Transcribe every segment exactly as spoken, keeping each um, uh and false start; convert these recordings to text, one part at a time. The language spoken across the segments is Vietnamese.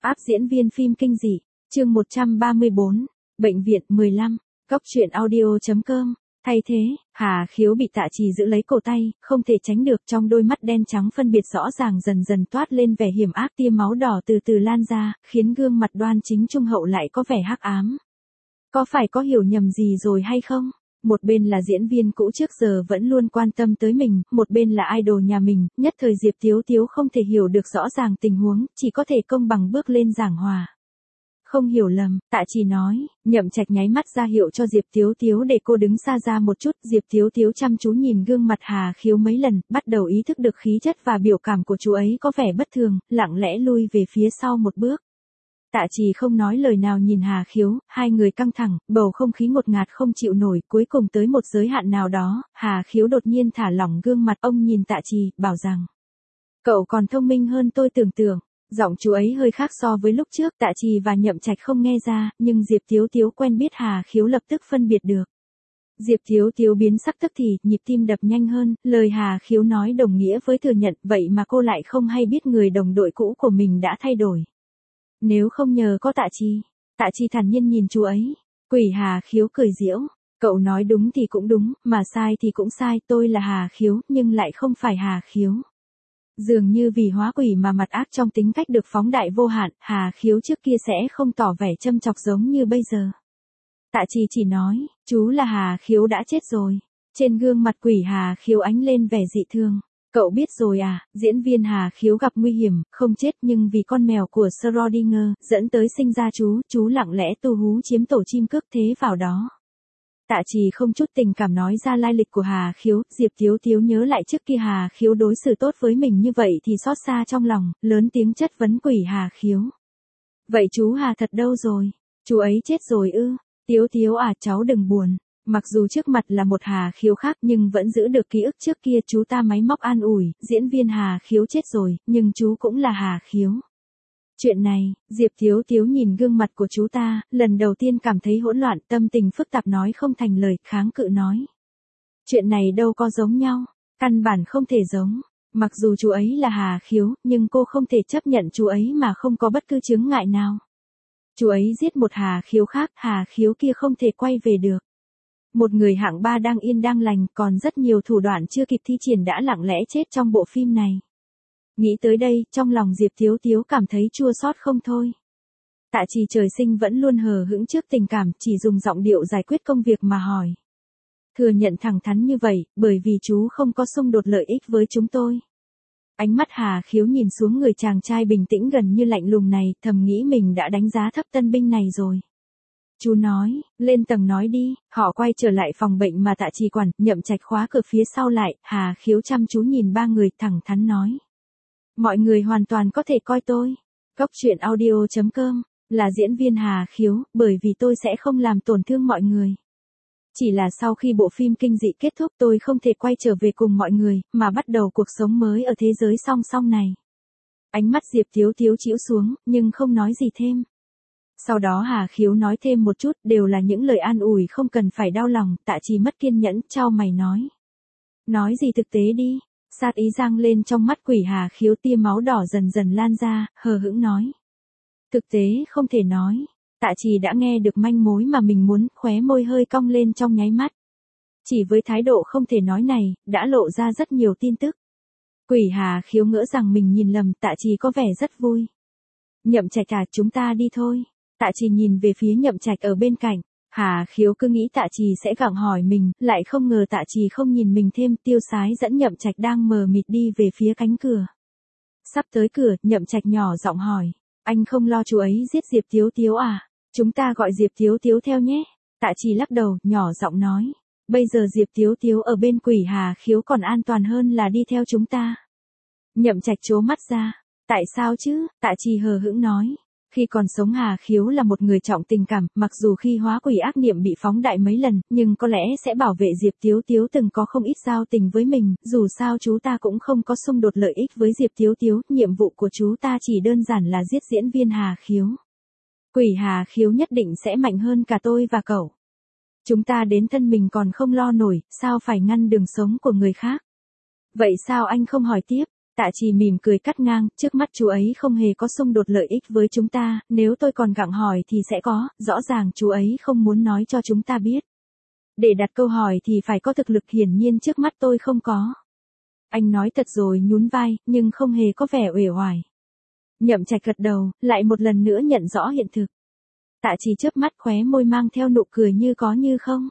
Áp diễn viên phim kinh dị, chương một trăm ba mươi bốn, Bệnh viện mười lăm, Cốc truyện audio chấm com. Thay thế, Hà Khiếu bị Tạ Trì giữ lấy cổ tay, không thể tránh được, trong đôi mắt đen trắng phân biệt rõ ràng dần dần toát lên vẻ hiểm ác, tia máu đỏ từ từ lan ra, khiến gương mặt đoan chính trung hậu lại có vẻ hắc ám. Có phải có hiểu nhầm gì rồi hay không? Một bên là diễn viên cũ trước giờ vẫn luôn quan tâm tới mình, một bên là idol nhà mình, nhất thời Diệp Tiếu Tiếu không thể hiểu được rõ ràng tình huống, chỉ có thể công bằng bước lên giảng hòa. Không hiểu lầm, Tạ Trì nói, Nhậm Trạch nháy mắt ra hiệu cho Diệp Tiếu Tiếu để cô đứng xa ra một chút, Diệp Tiếu Tiếu chăm chú nhìn gương mặt Hà Khiếu mấy lần, bắt đầu ý thức được khí chất và biểu cảm của chú ấy có vẻ bất thường, lặng lẽ lui về phía sau một bước. Tạ Trì không nói lời nào nhìn Hà Khiếu, hai người căng thẳng, bầu không khí ngột ngạt không chịu nổi, cuối cùng tới một giới hạn nào đó, Hà Khiếu đột nhiên thả lỏng gương mặt, ông nhìn Tạ Trì, bảo rằng, cậu còn thông minh hơn tôi tưởng tượng. Giọng chú ấy hơi khác so với lúc trước, Tạ Trì và Nhậm Trạch không nghe ra, nhưng Diệp Tiếu Tiếu quen biết Hà Khiếu lập tức phân biệt được. Diệp Tiếu Tiếu biến sắc tức thì, nhịp tim đập nhanh hơn, lời Hà Khiếu nói đồng nghĩa với thừa nhận, vậy mà cô lại không hay biết người đồng đội cũ của mình đã thay đổi. Nếu không nhờ có Tạ Trì, Tạ Trì thản nhiên nhìn chú ấy, quỷ Hà Khiếu cười giễu, cậu nói đúng thì cũng đúng, mà sai thì cũng sai, tôi là Hà Khiếu, nhưng lại không phải Hà Khiếu. Dường như vì hóa quỷ mà mặt ác trong tính cách được phóng đại vô hạn, Hà Khiếu trước kia sẽ không tỏ vẻ châm chọc giống như bây giờ. Tạ Trì chỉ nói, chú là Hà Khiếu đã chết rồi. Trên gương mặt quỷ Hà Khiếu ánh lên vẻ dị thương. Cậu biết rồi à, diễn viên Hà Khiếu gặp nguy hiểm, không chết nhưng vì con mèo của Schrödinger dẫn tới sinh ra chú, chú lặng lẽ tu hú chiếm tổ chim cước thế vào đó. Tạ Trì không chút tình cảm nói ra lai lịch của Hà Khiếu, Diệp Tiếu Tiếu nhớ lại trước kia Hà Khiếu đối xử tốt với mình như vậy thì xót xa trong lòng, lớn tiếng chất vấn quỷ Hà Khiếu. Vậy chú Hà thật đâu rồi? Chú ấy chết rồi ư? Tiếu Tiếu à, cháu đừng buồn. Mặc dù trước mặt là một Hà Khiếu khác nhưng vẫn giữ được ký ức trước kia, chú ta máy móc an ủi, diễn viên Hà Khiếu chết rồi, nhưng chú cũng là Hà Khiếu. Chuyện này, Diệp Tiếu Tiếu nhìn gương mặt của chú ta, lần đầu tiên cảm thấy hỗn loạn, tâm tình phức tạp nói không thành lời, kháng cự nói. Chuyện này đâu có giống nhau, căn bản không thể giống, mặc dù chú ấy là Hà Khiếu, nhưng cô không thể chấp nhận chú ấy mà không có bất cứ chướng ngại nào. Chú ấy giết một Hà Khiếu khác, Hà Khiếu kia không thể quay về được. Một người hạng ba đang yên đang lành, còn rất nhiều thủ đoạn chưa kịp thi triển đã lặng lẽ chết trong bộ phim này. Nghĩ tới đây, trong lòng Diệp Tiếu Tiếu cảm thấy chua xót không thôi. Tạ Trì trời sinh vẫn luôn hờ hững trước tình cảm, chỉ dùng giọng điệu giải quyết công việc mà hỏi. Thừa nhận thẳng thắn như vậy, bởi vì chú không có xung đột lợi ích với chúng tôi. Ánh mắt Hà Khiếu nhìn xuống người chàng trai bình tĩnh gần như lạnh lùng này, thầm nghĩ mình đã đánh giá thấp tân binh này rồi. Chú nói, lên tầng nói đi, họ quay trở lại phòng bệnh mà Tạ Trì quản, Nhậm Trạch khóa cửa phía sau lại, Hà Khiếu chăm chú nhìn ba người thẳng thắn nói. Mọi người hoàn toàn có thể coi tôi, Cốc truyện audio chấm com, là diễn viên Hà Khiếu, bởi vì tôi sẽ không làm tổn thương mọi người. Chỉ là sau khi bộ phim kinh dị kết thúc tôi không thể quay trở về cùng mọi người, mà bắt đầu cuộc sống mới ở thế giới song song này. Ánh mắt Diệp Tiếu Tiếu chĩu xuống, nhưng không nói gì thêm. Sau đó Hà Khiếu nói thêm một chút, đều là những lời an ủi không cần phải đau lòng, Tạ Trì mất kiên nhẫn, chau mày nói. Nói gì thực tế đi. Sát ý giăng lên trong mắt quỷ Hà Khiếu, tia máu đỏ dần dần lan ra, hờ hững nói. Thực tế không thể nói. Tạ Trì đã nghe được manh mối mà mình muốn, khóe môi hơi cong lên trong nháy mắt. Chỉ với thái độ không thể nói này, đã lộ ra rất nhiều tin tức. Quỷ Hà Khiếu ngỡ rằng mình nhìn lầm, Tạ Trì có vẻ rất vui. Nhậm Trạch à, chúng ta đi thôi. Tạ Trì nhìn về phía Nhậm Trạch ở bên cạnh. Hà Khiếu cứ nghĩ Tạ Trì sẽ gặng hỏi mình, lại không ngờ Tạ Trì không nhìn mình thêm, tiêu sái dẫn Nhậm Trạch đang mờ mịt đi về phía cánh cửa. Sắp tới cửa, Nhậm Trạch nhỏ giọng hỏi, anh không lo chú ấy giết Diệp Tiếu Tiếu à? Chúng ta gọi Diệp Tiếu Tiếu theo nhé. Tạ Trì lắc đầu, nhỏ giọng nói, bây giờ Diệp Tiếu Tiếu ở bên quỷ Hà Khiếu còn an toàn hơn là đi theo chúng ta. Nhậm Trạch trố mắt ra, tại sao chứ? Tạ Trì hờ hững nói. Khi còn sống Hà Khiếu là một người trọng tình cảm, mặc dù khi hóa quỷ ác niệm bị phóng đại mấy lần, nhưng có lẽ sẽ bảo vệ Diệp Tiếu Tiếu, từng có không ít giao tình với mình, dù sao chú ta cũng không có xung đột lợi ích với Diệp Tiếu Tiếu, nhiệm vụ của chú ta chỉ đơn giản là giết diễn viên Hà Khiếu. Quỷ Hà Khiếu nhất định sẽ mạnh hơn cả tôi và cậu. Chúng ta đến thân mình còn không lo nổi, sao phải ngăn đường sống của người khác? Vậy sao anh không hỏi tiếp? Tạ Trì mỉm cười cắt ngang, trước mắt chú ấy không hề có xung đột lợi ích với chúng ta, nếu tôi còn gặng hỏi thì sẽ có, rõ ràng chú ấy không muốn nói cho chúng ta biết. Để đặt câu hỏi thì phải có thực lực, hiển nhiên trước mắt tôi không có. Anh nói thật rồi nhún vai, nhưng không hề có vẻ uể oải. Nhậm Trạch gật đầu, lại một lần nữa nhận rõ hiện thực. Tạ Trì chớp mắt, khóe môi mang theo nụ cười như có như không.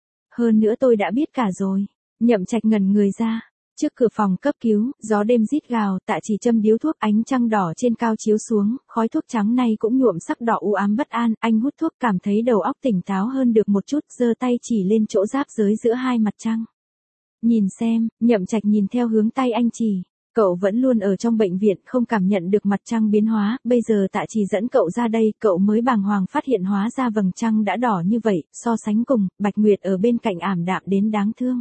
Hơn nữa tôi đã biết cả rồi. Nhậm Trạch ngẩn người ra. Trước cửa phòng cấp cứu, gió đêm rít gào, Tạ Trì châm điếu thuốc, ánh trăng đỏ trên cao chiếu xuống, khói thuốc trắng nay cũng nhuộm sắc đỏ u ám bất an, anh hút thuốc cảm thấy đầu óc tỉnh táo hơn được một chút, giơ tay chỉ lên chỗ giáp giới giữa hai mặt trăng. Nhìn xem, Nhậm Trạch nhìn theo hướng tay anh chỉ. Cậu vẫn luôn ở trong bệnh viện, không cảm nhận được mặt trăng biến hóa, bây giờ Tạ Trì dẫn cậu ra đây, cậu mới bàng hoàng phát hiện hóa ra vầng trăng đã đỏ như vậy, so sánh cùng, Bạch Nguyệt ở bên cạnh ảm đạm đến đáng thương.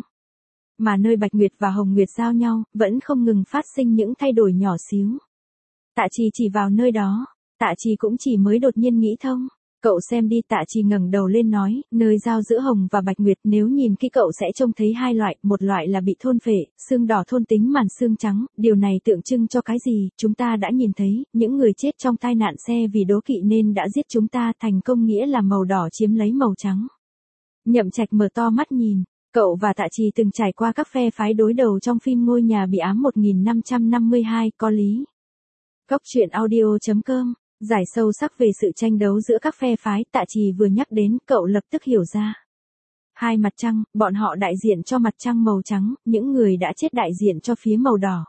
Mà nơi Bạch Nguyệt và Hồng Nguyệt giao nhau, vẫn không ngừng phát sinh những thay đổi nhỏ xíu. Tạ Trì chỉ vào nơi đó, Tạ Trì cũng chỉ mới đột nhiên nghĩ thông. Cậu xem đi, Tạ Trì ngẩng đầu lên nói, nơi giao giữa Hồng và Bạch Nguyệt, nếu nhìn kỹ cậu sẽ trông thấy hai loại, một loại là bị thôn phệ, xương đỏ thôn tính màn xương trắng, điều này tượng trưng cho cái gì, chúng ta đã nhìn thấy, những người chết trong tai nạn xe vì đố kỵ nên đã giết chúng ta, thành công nghĩa là màu đỏ chiếm lấy màu trắng. Nhậm Trạch mở to mắt nhìn, cậu và Tạ Trì từng trải qua các phe phái đối đầu trong phim Ngôi nhà bị ám một nghìn năm trăm năm mươi hai, có lý. Góc truyện audio chấm com giải sâu sắc về sự tranh đấu giữa các phe phái, Tạ Trì vừa nhắc đến, cậu lập tức hiểu ra. Hai mặt trăng, bọn họ đại diện cho mặt trăng màu trắng, những người đã chết đại diện cho phía màu đỏ.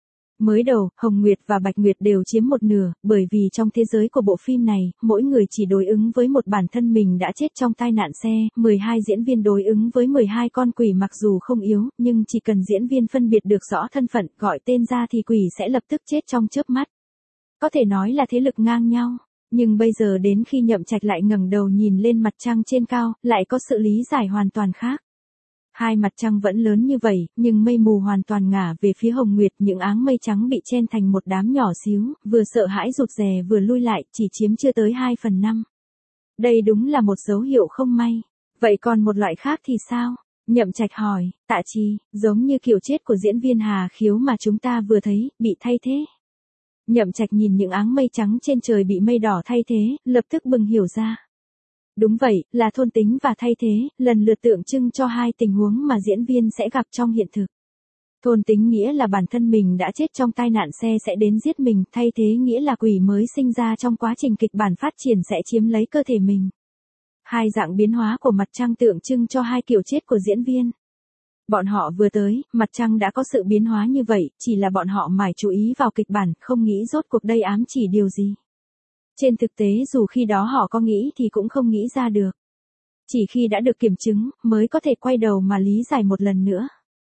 Mới đầu, Hồng Nguyệt và Bạch Nguyệt đều chiếm một nửa, bởi vì trong thế giới của bộ phim này, mỗi người chỉ đối ứng với một bản thân mình đã chết trong tai nạn xe, mười hai diễn viên đối ứng với mười hai con quỷ, mặc dù không yếu, nhưng chỉ cần diễn viên phân biệt được rõ thân phận, gọi tên ra thì quỷ sẽ lập tức chết trong chớp mắt. Có thể nói là thế lực ngang nhau, nhưng bây giờ đến khi Nhậm Trạch lại ngẩng đầu nhìn lên mặt trăng trên cao, lại có sự lý giải hoàn toàn khác. Hai mặt trăng vẫn lớn như vậy, nhưng mây mù hoàn toàn ngả về phía Hồng Nguyệt, những áng mây trắng bị chen thành một đám nhỏ xíu, vừa sợ hãi rụt rè vừa lui lại, chỉ chiếm chưa tới hai phần năm. Đây đúng là một dấu hiệu không may. Vậy còn một loại khác thì sao? Nhậm Trạch hỏi, Tạ Trì, giống như kiểu chết của diễn viên Hà Khiếu mà chúng ta vừa thấy, bị thay thế. Nhậm Trạch nhìn những áng mây trắng trên trời bị mây đỏ thay thế, lập tức bừng hiểu ra. Đúng vậy, là thôn tính và thay thế, lần lượt tượng trưng cho hai tình huống mà diễn viên sẽ gặp trong hiện thực. Thôn tính nghĩa là bản thân mình đã chết trong tai nạn xe sẽ đến giết mình, thay thế nghĩa là quỷ mới sinh ra trong quá trình kịch bản phát triển sẽ chiếm lấy cơ thể mình. Hai dạng biến hóa của mặt trăng tượng trưng cho hai kiểu chết của diễn viên. Bọn họ vừa tới, mặt trăng đã có sự biến hóa như vậy, chỉ là bọn họ mải chú ý vào kịch bản, không nghĩ rốt cuộc đây ám chỉ điều gì. Trên thực tế dù khi đó họ có nghĩ thì cũng không nghĩ ra được. Chỉ khi đã được kiểm chứng, mới có thể quay đầu mà lý giải một lần nữa.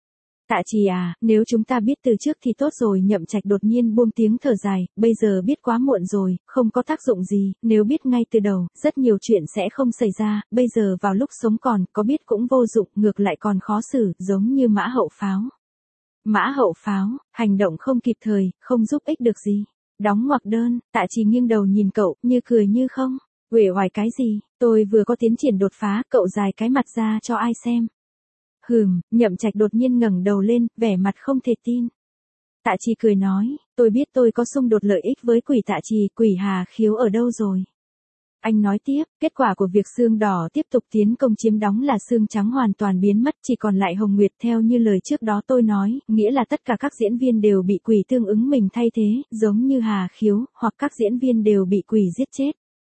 Tạ Trì à, nếu chúng ta biết từ trước thì tốt rồi. Nhậm Trạch đột nhiên buông tiếng thở dài, bây giờ biết quá muộn rồi, không có tác dụng gì, nếu biết ngay từ đầu, rất nhiều chuyện sẽ không xảy ra, bây giờ vào lúc sống còn, có biết cũng vô dụng, ngược lại còn khó xử, giống như mã hậu pháo. Mã hậu pháo, hành động không kịp thời, không giúp ích được gì. Đóng ngoặc đơn, Tạ Trì nghiêng đầu nhìn cậu, như cười như không. Uể oải cái gì, tôi vừa có tiến triển đột phá, cậu dài cái mặt ra cho ai xem. Hừm, Nhậm Trạch đột nhiên ngẩng đầu lên, vẻ mặt không thể tin. Tạ Trì cười nói, tôi biết tôi có xung đột lợi ích với quỷ. Tạ Trì, quỷ Hà Khiếu ở đâu rồi? Anh nói tiếp, kết quả của việc xương đỏ tiếp tục tiến công chiếm đóng là xương trắng hoàn toàn biến mất, chỉ còn lại Hồng Nguyệt theo như lời trước đó tôi nói, nghĩa là tất cả các diễn viên đều bị quỷ tương ứng mình thay thế, giống như Hà Khiếu, hoặc các diễn viên đều bị quỷ giết chết.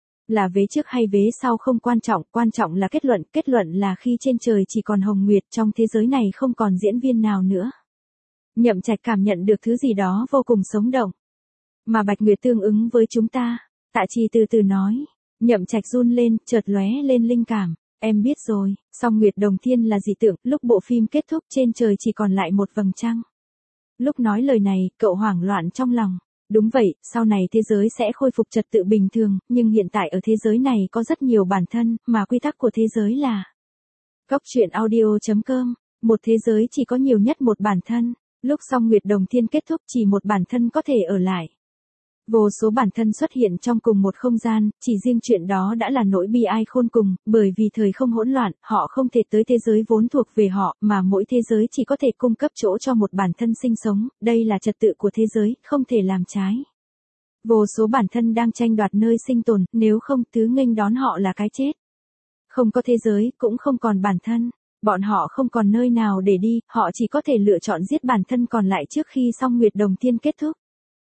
Là vế trước hay vế sau không quan trọng, quan trọng là kết luận, kết luận là khi trên trời chỉ còn Hồng Nguyệt, trong thế giới này không còn diễn viên nào nữa. Nhậm Trạch cảm nhận được thứ gì đó vô cùng sống động. Mà Bạch Nguyệt tương ứng với chúng ta. Tạ Trì từ từ nói. Nhậm Trạch run lên, chợt lóe lên linh cảm. Em biết rồi, song Nguyệt Đồng Thiên là dị tượng, lúc bộ phim kết thúc trên trời chỉ còn lại một vầng trăng. Lúc nói lời này, cậu hoảng loạn trong lòng. Đúng vậy, sau này thế giới sẽ khôi phục trật tự bình thường, nhưng hiện tại ở thế giới này có rất nhiều bản thân, mà quy tắc của thế giới là Góc truyện audio chấm com, một thế giới chỉ có nhiều nhất một bản thân, lúc song Nguyệt Đồng Thiên kết thúc chỉ một bản thân có thể ở lại. Vô số bản thân xuất hiện trong cùng một không gian, chỉ riêng chuyện đó đã là nỗi bi ai khôn cùng, bởi vì thời không hỗn loạn, họ không thể tới thế giới vốn thuộc về họ, mà mỗi thế giới chỉ có thể cung cấp chỗ cho một bản thân sinh sống, đây là trật tự của thế giới, không thể làm trái. Vô số bản thân đang tranh đoạt nơi sinh tồn, nếu không thứ nghênh đón họ là cái chết. Không có thế giới, cũng không còn bản thân. Bọn họ không còn nơi nào để đi, họ chỉ có thể lựa chọn giết bản thân còn lại trước khi song Nguyệt Đồng Thiên kết thúc.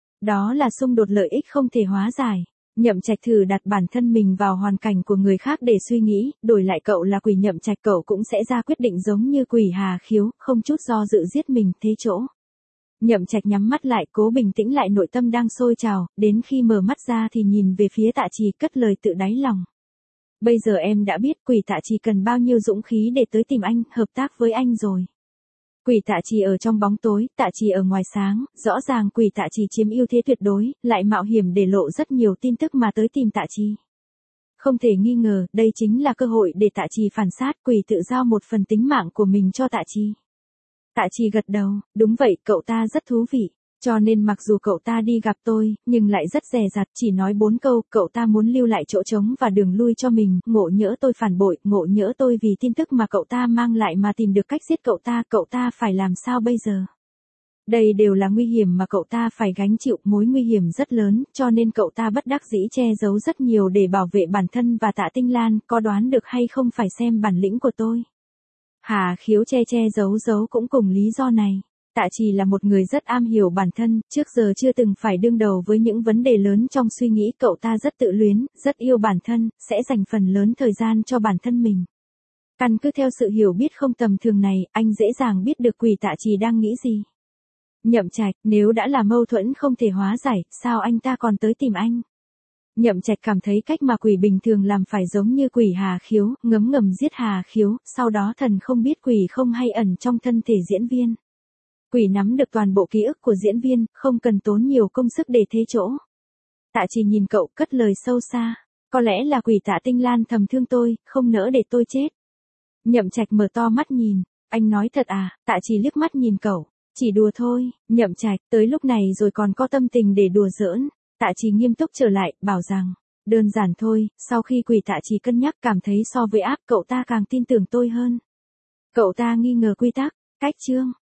Đó là xung đột lợi ích không thể hóa giải. Nhậm Trạch thử đặt bản thân mình vào hoàn cảnh của người khác để suy nghĩ, đổi lại cậu là Quỷ Nhậm Trạch cậu cũng sẽ ra quyết định giống như Quỷ Hà Khiếu, không chút do dự giết mình thế chỗ. Nhậm Trạch nhắm mắt lại, cố bình tĩnh lại nội tâm đang sôi trào, đến khi mở mắt ra thì nhìn về phía Tạ Trì cất lời tự đáy lòng. Bây giờ em đã biết Quỷ Tạ Trì cần bao nhiêu dũng khí để tới tìm anh, hợp tác với anh rồi. Quỷ Tạ Trì ở trong bóng tối, Tạ Trì ở ngoài sáng, rõ ràng Quỷ Tạ Trì chiếm ưu thế tuyệt đối, lại mạo hiểm để lộ rất nhiều tin tức mà tới tìm Tạ Trì. Không thể nghi ngờ, đây chính là cơ hội để Tạ Trì phản sát, Quỷ tự giao một phần tính mạng của mình cho Tạ Trì. Tạ Trì gật đầu, đúng vậy, cậu ta rất thú vị. Cho nên mặc dù cậu ta đi gặp tôi, nhưng lại rất dè dặt, chỉ nói bốn câu, cậu ta muốn lưu lại chỗ trống và đường lui cho mình, ngộ nhỡ tôi phản bội, ngộ nhỡ tôi vì tin tức mà cậu ta mang lại mà tìm được cách giết cậu ta, cậu ta phải làm sao bây giờ? Đây đều là nguy hiểm mà cậu ta phải gánh chịu, mối nguy hiểm rất lớn, cho nên cậu ta bất đắc dĩ che giấu rất nhiều để bảo vệ bản thân và Tạ Tinh Lan, có đoán được hay không phải xem bản lĩnh của tôi. Hà Khiếu che che giấu giấu cũng cùng lý do này. Tạ Trì là một người rất am hiểu bản thân, trước giờ chưa từng phải đương đầu với những vấn đề lớn trong suy nghĩ, cậu ta rất tự luyến, rất yêu bản thân, sẽ dành phần lớn thời gian cho bản thân mình. Căn cứ theo sự hiểu biết không tầm thường này, anh dễ dàng biết được Quỷ Tạ Trì đang nghĩ gì. Nhậm Trạch, nếu đã là mâu thuẫn không thể hóa giải, sao anh ta còn tới tìm anh? Nhậm Trạch cảm thấy cách mà Quỷ bình thường làm phải giống như Quỷ Hà Khiếu, ngấm ngầm giết Hà Khiếu, sau đó thần không biết quỷ không hay ẩn trong thân thể diễn viên. Quỷ nắm được toàn bộ ký ức của diễn viên, không cần tốn nhiều công sức để thế chỗ. Tạ Trì nhìn cậu cất lời sâu xa, có lẽ là Quỷ Tạ Tinh Lan thầm thương tôi, không nỡ để tôi chết. Nhậm Trạch mở to mắt nhìn, anh nói thật à? Tạ Trì liếc mắt nhìn cậu, chỉ đùa thôi. Nhậm Trạch, tới lúc này rồi còn có tâm tình để đùa giỡn. Tạ Trì nghiêm túc trở lại, bảo rằng, đơn giản thôi, sau khi Quỷ Tạ Trì cân nhắc cảm thấy so với áp cậu ta càng tin tưởng tôi hơn. Cậu ta nghi ngờ quy tắc, cách chương.